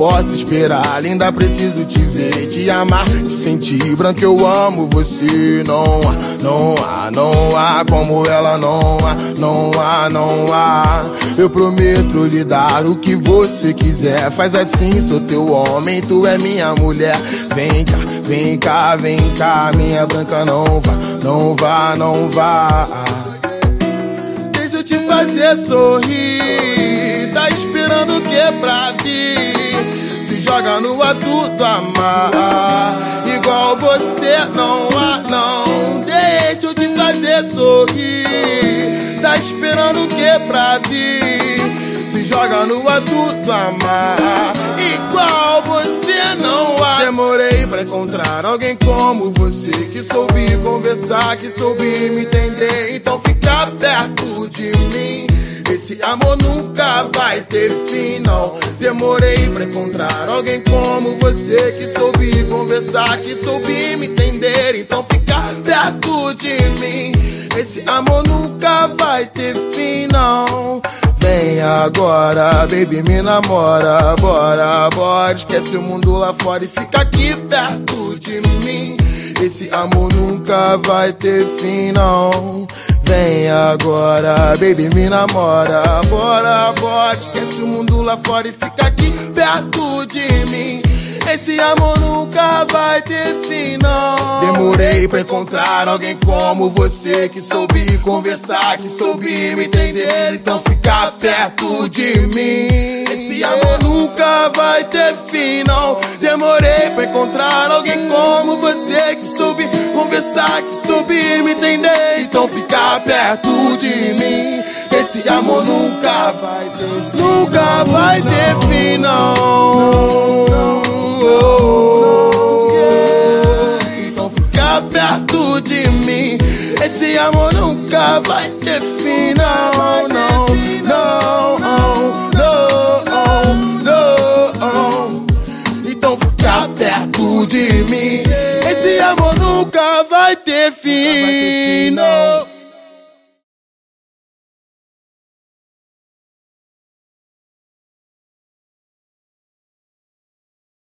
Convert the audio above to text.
posso esperar, linda, preciso te ver, te amar, te sentir, branca, eu amo você. Não há como ela, não há. Eu prometo lhe dar o que você quiser, faz assim, sou teu homem, tu é minha mulher. Vem cá, minha branca, não vá. Deixa eu te fazer sorrir, tá esperando o que pra vir? Se joga no adulto amar, igual você não há, não. Deixa eu te fazer sorrir, tá esperando o que pra vir? Se joga no adulto amar, igual você não há. Demorei pra encontrar alguém como você, que soube conversar, que soube me entender. Então fica perto de mim, esse amor nunca vai ter fim, não. Demorei pra encontrar alguém como você, que soube conversar, que soube me entender. Então fica perto de mim, esse amor nunca vai ter fim, não. Vem agora, baby, me namora, bora. Esquece o mundo lá fora e fica aqui perto de mim. Esse amor nunca vai ter fim, não. Vem agora, baby, me namora, bora. Esquece o mundo lá fora e fica aqui perto de mim. Esse amor nunca vai ter fim, não. Demorei pra encontrar alguém como você, que soube conversar, que soube me entender. Então fica perto de mim, esse amor nunca vai ter fim, não. Demorei pra encontrar alguém como você, que soube conversar, que soube me entender. Então fica perto de mim, esse amor nunca vai ter fim, não. Então fica perto de mim, esse amor nunca vai ter fim, não. Então fica perto de mim, esse amor nunca vai ter fim.